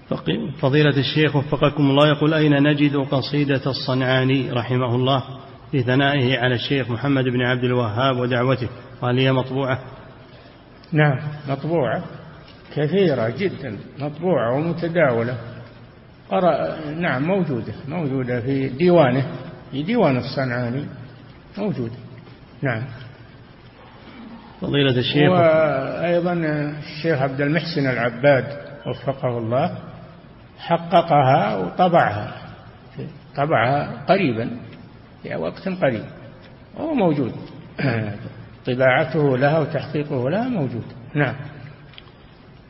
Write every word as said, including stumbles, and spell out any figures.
فضيلة الشيخ وفقكم الله، يقول: أين نجد قصيدة الصنعاني رحمه الله في ثنائه على الشيخ محمد بن عبد الوهاب ودعوته، وهل هي مطبوعة؟ نعم مطبوعة كثيرة جدا، مطبوعة ومتداولة. قرأ نعم موجودة موجودة في ديوانه، في ديوان الصنعاني موجودة. نعم. فضيلة الشيخ وأيضا الشيخ عبد المحسن العباد وفقه الله حققها وطبعها، طبعها قريبا في وقت قريب، وهو موجود طباعته لها وتحقيقه لها موجود. نعم.